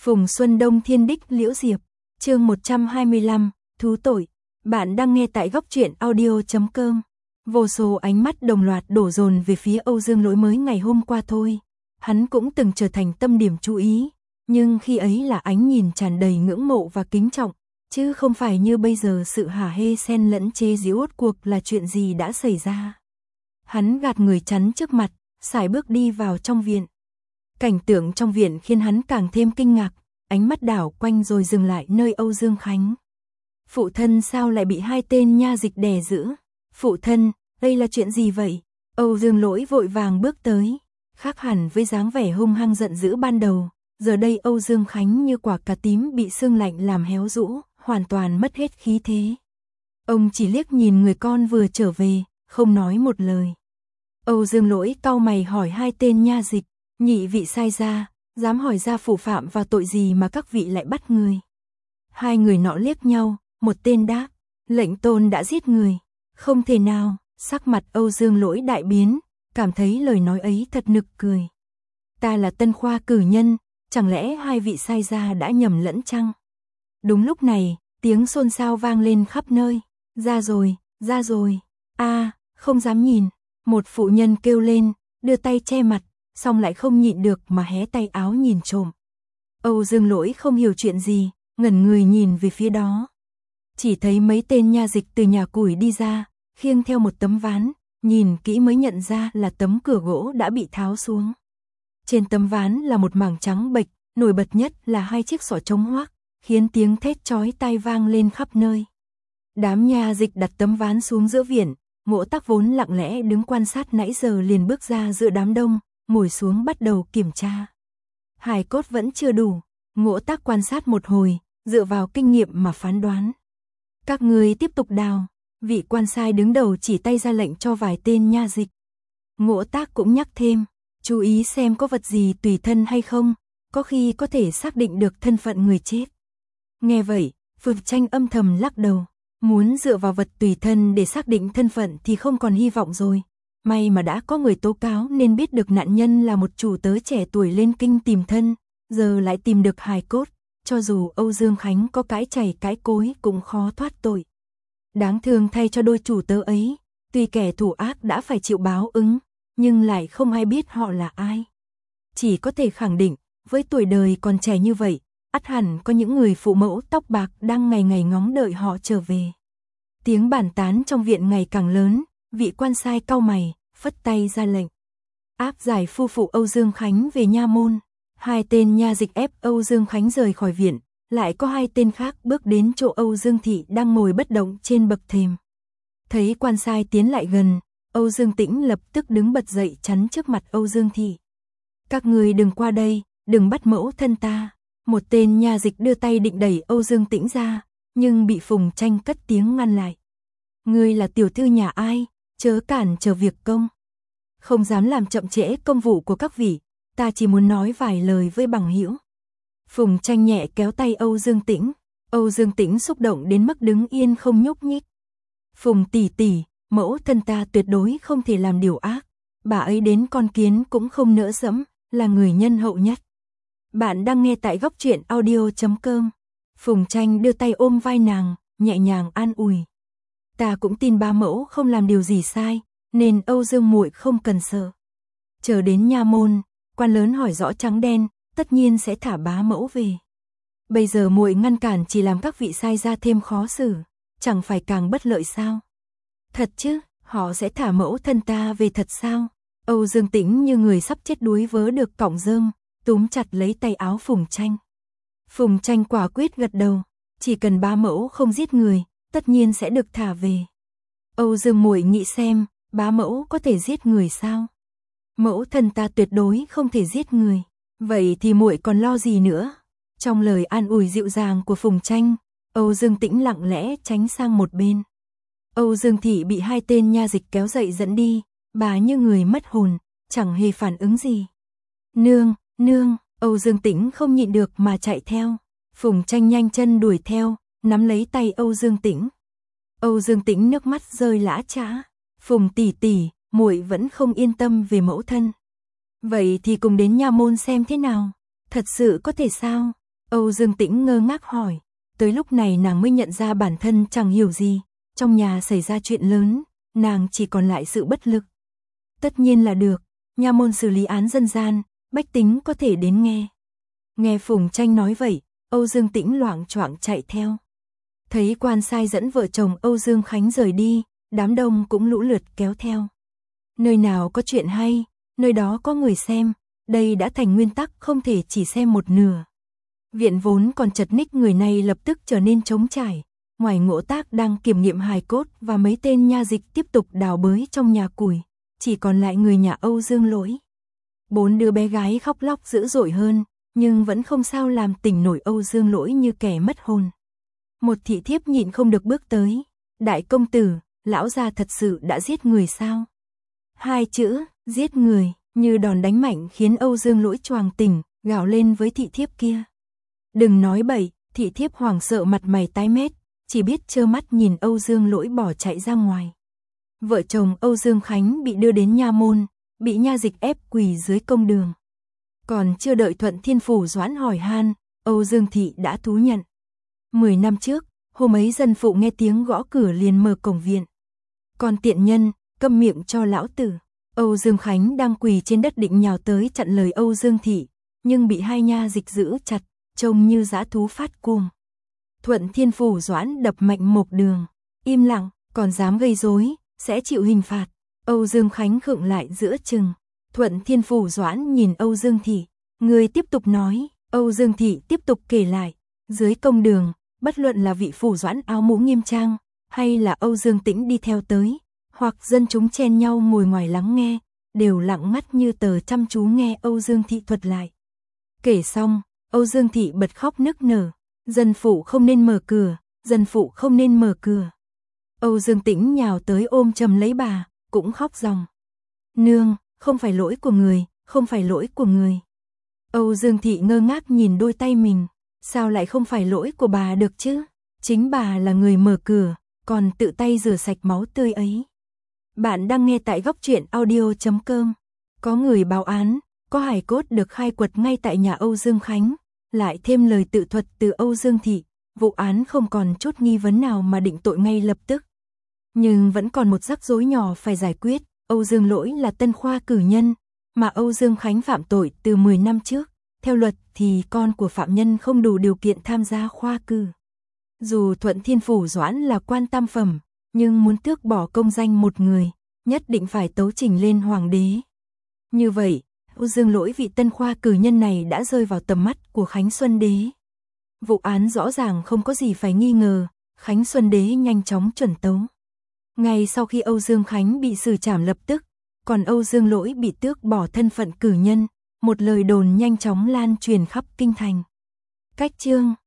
Phùng Xuân Đông Thiên Đích Liễu Diệp, chương 125, thú tội. Bạn đang nghe tại góc truyện audio.com. Vô số ánh mắt đồng loạt đổ dồn về phía Âu Dương Lỗi mới ngày hôm qua thôi. Hắn cũng từng trở thành tâm điểm chú ý, nhưng khi ấy là ánh nhìn tràn đầy ngưỡng mộ và kính trọng, chứ không phải như bây giờ sự hả hê xen lẫn chế giễu rốt cuộc là chuyện gì đã xảy ra. Hắn gạt người chắn trước mặt, sải bước đi vào trong viện. Cảnh tượng trong viện khiến hắn càng thêm kinh ngạc, ánh mắt đảo quanh rồi dừng lại nơi Âu Dương Khánh. Phụ thân sao lại bị hai tên nha dịch đè giữ? Phụ thân, đây là chuyện gì vậy? Âu Dương Lỗi vội vàng bước tới, khác hẳn với dáng vẻ hung hăng giận dữ ban đầu. Giờ đây Âu Dương Khánh như quả cà tím bị sương lạnh làm héo rũ, hoàn toàn mất hết khí thế. Ông chỉ liếc nhìn người con vừa trở về, không nói một lời. Âu Dương Lỗi cau mày hỏi hai tên nha dịch, nhị vị sai ra, dám hỏi gia phủ phạm vào tội gì mà các vị lại bắt người? Hai người nọ liếc nhau, một tên đáp, lệnh tôn đã giết người. Không thể nào, sắc mặt Âu Dương Lỗi đại biến, cảm thấy lời nói ấy thật nực cười. Ta là Tân Khoa cử nhân, chẳng lẽ hai vị sai ra đã nhầm lẫn chăng? Đúng lúc này, tiếng xôn xao vang lên khắp nơi. Ra rồi, không dám nhìn. Một phụ nhân kêu lên, đưa tay che mặt, xong lại không nhịn được mà hé tay áo nhìn trộm. Âu Dương Lỗi không hiểu chuyện gì, ngẩn người nhìn về phía đó. Chỉ thấy mấy tên nha dịch từ nhà củi đi ra, khiêng theo một tấm ván, nhìn kỹ mới nhận ra là tấm cửa gỗ đã bị tháo xuống. Trên tấm ván là một mảng trắng bệch, nổi bật nhất là hai chiếc xỏ trống hoác, khiến tiếng thét chói tai vang lên khắp nơi. Đám nha dịch đặt tấm ván xuống giữa viện, Ngộ Tắc vốn lặng lẽ đứng quan sát nãy giờ liền bước ra giữa đám đông, ngồi xuống bắt đầu kiểm tra. Hài cốt vẫn chưa đủ, Ngộ Tắc quan sát một hồi, dựa vào kinh nghiệm mà phán đoán. Các người tiếp tục đào, vị quan sai đứng đầu chỉ tay ra lệnh cho vài tên nha dịch. Ngộ Tắc cũng nhắc thêm, chú ý xem có vật gì tùy thân hay không, có khi có thể xác định được thân phận người chết. Nghe vậy, Phượng Tranh âm thầm lắc đầu, muốn dựa vào vật tùy thân để xác định thân phận thì không còn hy vọng rồi. May mà đã có người tố cáo nên biết được nạn nhân là một chủ tớ trẻ tuổi lên kinh tìm thân, giờ lại tìm được hài cốt, cho dù Âu Dương Khánh có cãi chảy cãi cối cũng khó thoát tội. Đáng thương thay cho đôi chủ tớ ấy, tuy kẻ thủ ác đã phải chịu báo ứng, nhưng lại không ai biết họ là ai. Chỉ có thể khẳng định, với tuổi đời còn trẻ như vậy, ắt hẳn có những người phụ mẫu tóc bạc đang ngày ngày ngóng đợi họ trở về. Tiếng bàn tán trong viện ngày càng lớn, vị quan sai cau mày, phất tay ra lệnh. Áp giải phu phụ Âu Dương Khánh về nha môn. Hai tên nha dịch ép Âu Dương Khánh rời khỏi viện, lại có hai tên khác bước đến chỗ Âu Dương Thị đang ngồi bất động trên bậc thềm. Thấy quan sai tiến lại gần, Âu Dương Tĩnh lập tức đứng bật dậy chắn trước mặt Âu Dương Thị. Các người đừng qua đây, đừng bắt mẫu thân ta. Một tên nha dịch đưa tay định đẩy Âu Dương Tĩnh ra, nhưng bị Phùng Tranh cất tiếng ngăn lại. Ngươi là tiểu thư nhà ai, chớ cản trở việc công. Không dám làm chậm trễ công vụ của các vị, ta chỉ muốn nói vài lời với bằng hữu. Phùng Tranh nhẹ kéo tay Âu Dương Tĩnh, Âu Dương Tĩnh xúc động đến mức đứng yên không nhúc nhích. Phùng tỷ tỷ, mẫu thân ta tuyệt đối không thể làm điều ác, bà ấy đến con kiến cũng không nỡ dẫm, là người nhân hậu nhất. Bạn đang nghe tại góc truyện audio.com. Phùng Tranh đưa tay ôm vai nàng, nhẹ nhàng an ủi. Ta cũng tin ba mẫu không làm điều gì sai, nên Âu Dương muội không cần sợ. Chờ đến nha môn, quan lớn hỏi rõ trắng đen, tất nhiên sẽ thả bá mẫu về. Bây giờ muội ngăn cản chỉ làm các vị sai ra thêm khó xử, chẳng phải càng bất lợi sao? Thật chứ, họ sẽ thả mẫu thân ta về thật sao? Âu Dương Tĩnh như người sắp chết đuối vớ được cọng rơm, túm chặt lấy tay áo Phùng Tranh. Phùng Tranh quả quyết gật đầu, chỉ cần bá mẫu không giết người, tất nhiên sẽ được thả về. Âu Dương muội nghĩ xem, bá mẫu có thể giết người sao? Mẫu thân ta tuyệt đối không thể giết người, vậy thì muội còn lo gì nữa? Trong lời an ủi dịu dàng của Phùng Tranh, Âu Dương Tĩnh lặng lẽ tránh sang một bên. Âu Dương Thị bị hai tên nha dịch kéo dậy dẫn đi, bà như người mất hồn, chẳng hề phản ứng gì. Nương, Âu Dương Tĩnh không nhịn được mà chạy theo. Phùng Tranh nhanh chân đuổi theo, nắm lấy tay Âu Dương Tĩnh. Âu Dương Tĩnh nước mắt rơi lã chã. Phùng tỷ tỷ, muội vẫn không yên tâm về mẫu thân. Vậy thì cùng đến nha môn xem thế nào. Thật sự có thể sao? Âu Dương Tĩnh ngơ ngác hỏi, tới lúc này nàng mới nhận ra bản thân chẳng hiểu gì, trong nhà xảy ra chuyện lớn, nàng chỉ còn lại sự bất lực. Tất nhiên là được, nha môn xử lý án dân gian, bách tính có thể đến nghe. Nghe Phùng Tranh nói vậy, Âu Dương Tĩnh loạng choạng chạy theo. Thấy quan sai dẫn vợ chồng Âu Dương Khánh rời đi, đám đông cũng lũ lượt kéo theo. Nơi nào có chuyện hay, nơi đó có người xem, đây đã thành nguyên tắc không thể chỉ xem một nửa. Viện vốn còn chật ních người này lập tức trở nên trống trải, ngoài Ngỗ Tác đang kiểm nghiệm hài cốt và mấy tên nha dịch tiếp tục đào bới trong nhà củi, chỉ còn lại người nhà Âu Dương Lỗi. 4 đứa bé gái khóc lóc dữ dội hơn, nhưng vẫn không sao làm tỉnh nổi Âu Dương Lỗi như kẻ mất hồn. Một thị thiếp nhịn không được bước tới, đại công tử, lão gia thật sự đã giết người sao? 2 chữ, giết người, như đòn đánh mạnh khiến Âu Dương Lỗi choàng tỉnh, gào lên với thị thiếp kia. Đừng nói bậy, thị thiếp hoảng sợ mặt mày tái mét, chỉ biết trơ mắt nhìn Âu Dương Lỗi bỏ chạy ra ngoài. Vợ chồng Âu Dương Khánh bị đưa đến nha môn, bị nha dịch ép quỳ dưới công đường. Còn chưa đợi Thuận Thiên Phủ Doãn hỏi han, Âu Dương Thị đã thú nhận. 10 năm trước, hôm ấy dân phụ nghe tiếng gõ cửa liền mở cổng viện. Còn tiện nhân, câm miệng cho lão tử. Âu Dương Khánh đang quỳ trên đất định nhào tới chặn lời Âu Dương Thị, nhưng bị 2 nha dịch giữ chặt, trông như dã thú phát cuồng. Thuận Thiên Phủ Doãn đập mạnh một đường, im lặng, còn dám gây rối, sẽ chịu hình phạt. Âu Dương Khánh khựng lại giữa chừng. Thuận Thiên Phủ Doãn nhìn Âu Dương Thị, người tiếp tục nói. Âu Dương Thị tiếp tục kể lại, dưới công đường, bất luận là vị phủ Doãn áo mũ nghiêm trang, hay là Âu Dương Tĩnh đi theo tới, hoặc dân chúng chen nhau ngồi ngoài lắng nghe, đều lặng ngắt như tờ chăm chú nghe Âu Dương Thị thuật lại. Kể xong, Âu Dương Thị bật khóc nức nở, dân phụ không nên mở cửa, dân phụ không nên mở cửa. Âu Dương Tĩnh nhào tới ôm chầm lấy bà, cũng khóc ròng. Nương, không phải lỗi của người, không phải lỗi của người. Âu Dương Thị ngơ ngác nhìn đôi tay mình, sao lại không phải lỗi của bà được chứ? Chính bà là người mở cửa, còn tự tay rửa sạch máu tươi ấy. Bạn đang nghe tại Góc Truyện Audio.com. Có người báo án, có hài cốt được khai quật ngay tại nhà Âu Dương Khánh, lại thêm lời tự thuật từ Âu Dương Thị, vụ án không còn chút nghi vấn nào mà định tội ngay lập tức. Nhưng vẫn còn một rắc rối nhỏ phải giải quyết, Âu Dương Lỗi là tân khoa cử nhân, mà Âu Dương Khánh phạm tội từ 10 năm trước, theo luật thì con của phạm nhân không đủ điều kiện tham gia khoa cử. Dù Thuận Thiên Phủ Doãn là quan tam phẩm, nhưng muốn tước bỏ công danh một người, nhất định phải tấu trình lên hoàng đế. Như vậy, Âu Dương Lỗi vị tân khoa cử nhân này đã rơi vào tầm mắt của Khánh Xuân Đế. Vụ án rõ ràng không có gì phải nghi ngờ, Khánh Xuân Đế nhanh chóng chuẩn tấu. Ngay sau khi Âu Dương Khánh bị xử trảm lập tức, còn Âu Dương Lỗi bị tước bỏ thân phận cử nhân, một lời đồn nhanh chóng lan truyền khắp kinh thành. Cách chương